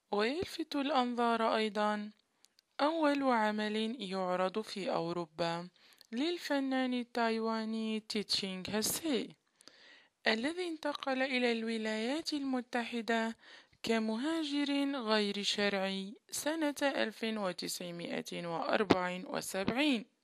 ويلفت الأنظار أيضا أول عمل يعرض في أوروبا للفنان التايواني تيتشينغ هسي، الذي انتقل إلى الولايات المتحدة كمهاجر غير شرعي سنة 1974.